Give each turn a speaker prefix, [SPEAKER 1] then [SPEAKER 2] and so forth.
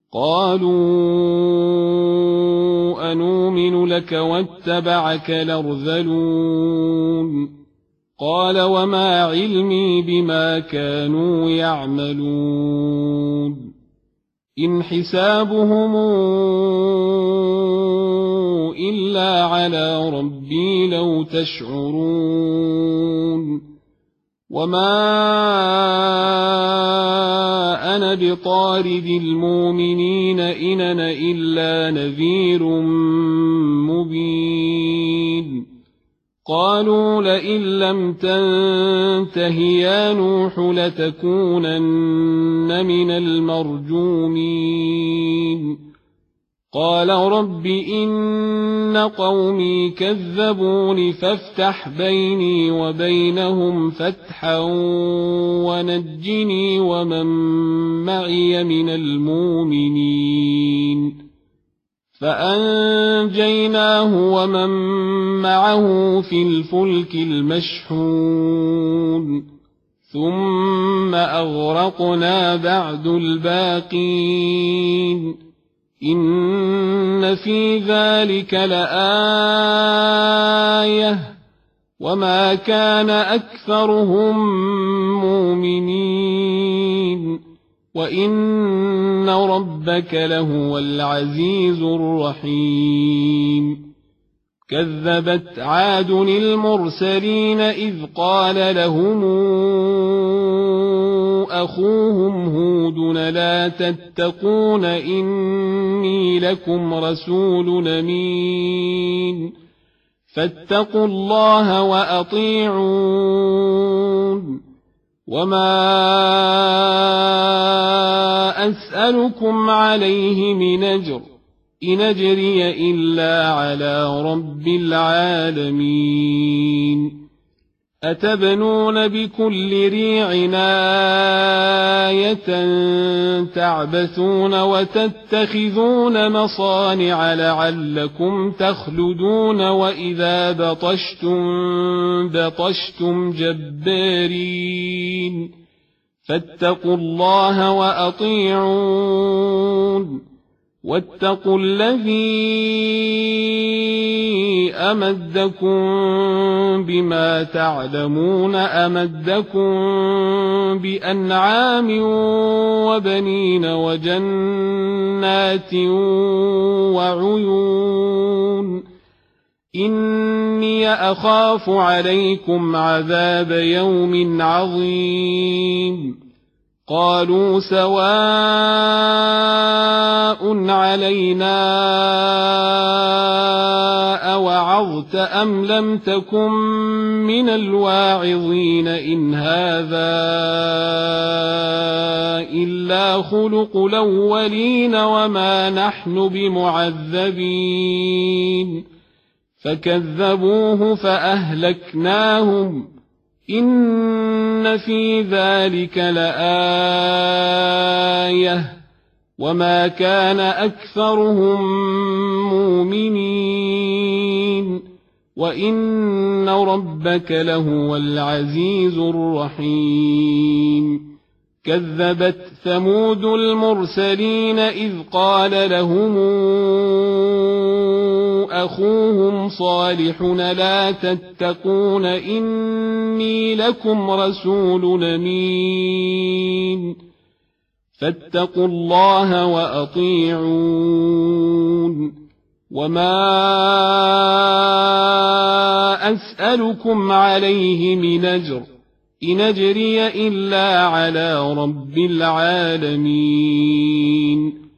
[SPEAKER 1] قالوا أنؤمن لك واتبعك الأرذلون قال وما علمي بما كانوا يعملون إن حسابهم إلا على ربي لو تشعرون وما أنا بطارد المؤمنين إن أنا إلا نذير مبين قالوا لئن لم تنته يا نوح لتكونن من المرجومين قال رب إن قومي كذبون فافتح بيني وبينهم فتحا ونجني ومن معي من المؤمنين فأنجيناه ومن معه في الفلك المشحون ثم أغرقنا بعد الباقين إن في ذلك لآية وما كان أكثرهم مؤمنين وإن ربك لهو العزيز الرحيم كذبت عاد المرسلين إذ قال لهم أخوهم هود لا تتقون إني لكم رسول أمين فاتقوا الله وأطيعون وما أسألكم عليه من أجر إن أجري إلا على رب العالمين أتبنون بكل ريع آية تعبثون وتتخذون مصانع لعلكم تخلدون وإذا بطشتم جبارين فاتقوا الله وأطيعون واتقوا الذي أمدكم بما تعلمون أمدكم بأنعام وبنين وجنات وعيون إني أخاف عليكم عذاب يوم عظيم قالوا سواء علينا أوعظت أم لم تكن من الواعظين إن هذا إلا خلق الأولين وما نحن بمعذبين فكذبوه فأهلكناهم إن في ذلك لآية وما كان أكثرهم مؤمنين وإن ربك لهو العزيز الرحيم كذبت ثمود المرسلين إذ قال لهم أخوهم صالح لا تتقون إني لكم رسول أمين فاتقوا الله وأطيعون وما أسألكم عليه من أجر إن أجري إلا على رب العالمين